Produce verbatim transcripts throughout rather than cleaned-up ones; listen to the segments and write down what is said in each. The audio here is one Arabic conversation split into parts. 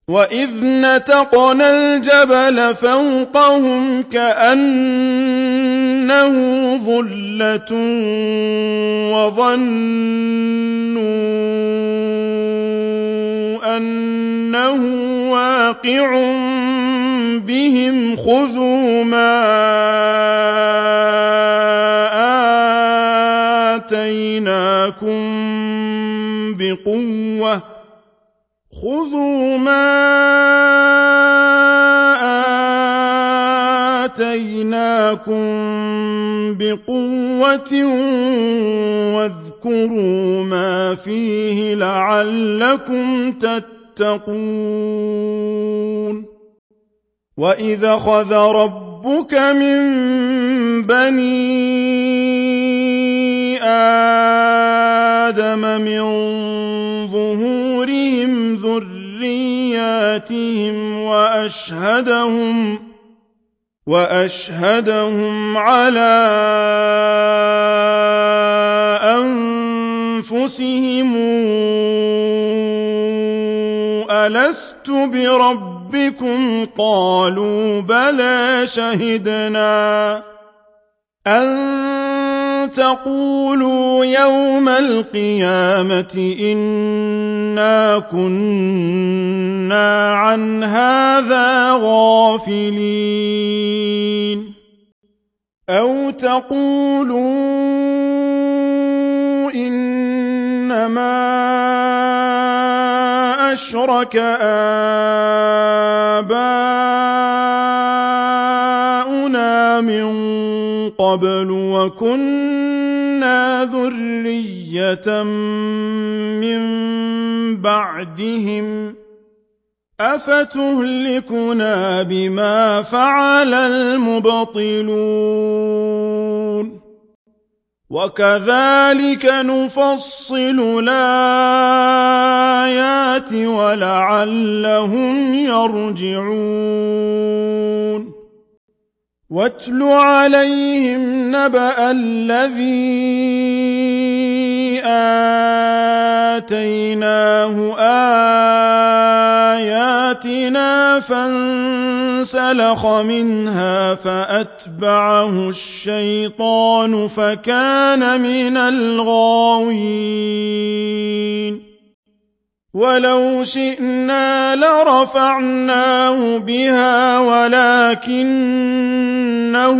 وَإِذْ نَتَقْنَا الْجَبَلَ فَوْقَهُمْ كَأَنَّهُ ظُلَّةٌ وَظَنُّوا أَنَّهُ وَاقِعٌ بِهِمْ خُذُوا مَا آتَيْنَاكُمْ بِقُوَّةٍ خُذُوا مَا آتَيْنَاكُمْ بِقُوَّةٍ وَاذْكُرُوا مَا فِيهِ لَعَلَّكُمْ تَتَّقُونَ وَإِذْ أَخَذَ رَبُّكَ مِنْ بَنِي آدَمَ مِنْ ظُهُورِهِمْ ذُرِّيَّاتِهِمْ وَأَشْهَدَهُمْ وَأَشْهَدَهُمْ عَلَى أَنفُسِهِمْ أَلَسْتُ بِرَبِّكُمْ قَالُوا بَلَى شَهِدْنَا أَن تَقُولُوا يَوْمَ الْقِيَامَةِ إِنَّا كُنَّا عَنْ هَذَا غَافِلِينَ أَوْ تَقُولُوا إِنَّمَا أَشْرَكَ آبَاؤُنَا مِن قَبْلُ وَكُنَّا ذُرِّيَّةً مِّن بَعْدِهِمْ أَفَتُهْلِكُنَا بِمَا فَعَلَ الْمُبْطِلُونَ وَكَذَلِكَ نُفَصِّلُ الْآيَاتِ وَلَعَلَّهُمْ يَرْجِعُونَ وَاتْلُ عَلَيْهِمْ نَبَأَ الَّذِي آتَيْنَاهُ آيَاتِنَا فَانسَلَخَ مِنْهَا فَأَتْبَعَهُ الشَّيْطَانُ فَكَانَ مِنَ الْغَاوِينَ وَلَوْ شِئْنَا لَرَفَعْنَاهُ بِهَا وَلَكِنَّهُ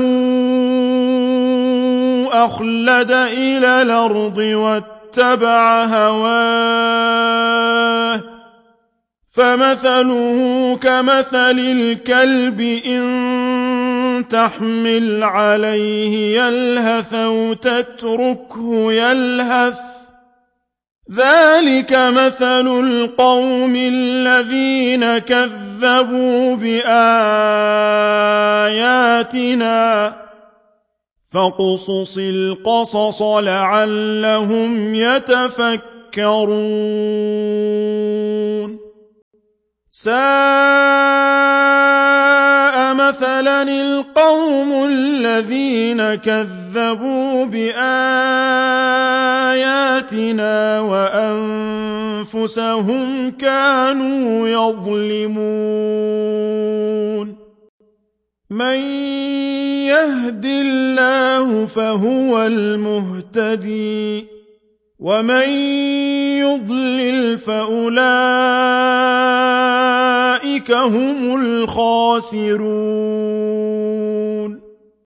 أَخْلَدَ إِلَى الْأَرْضِ وَاتَّبَعَ هَوَاهُ فَمَثَلُهُ كَمَثَلِ الْكَلْبِ إِن تَحْمِلْ عَلَيْهِ يَلْهَثْ أَوْ تَتْرُكْهُ يَلْهَث ذَلِكَ مَثَلُ الْقَوْمِ الَّذِينَ كَذَّبُوا بِآيَاتِنَا فَاقْصُصِ الْقَصَصَ لَعَلَّهُمْ يَتَفَكَّرُونَ سَاءَ مَثَلًا الْقَوْمُ الَّذِينَ كَذَّبُوا بِآيَاتِنَا وَأَنفُسَهُمْ كَانُوا يَظْلِمُونَ مَن يَهْدِ اللَّهُ فَهُوَ الْمُهْتَدِي وَمَن يُضْلِلْ فَأُولَٰئِكَ هم الخاسرون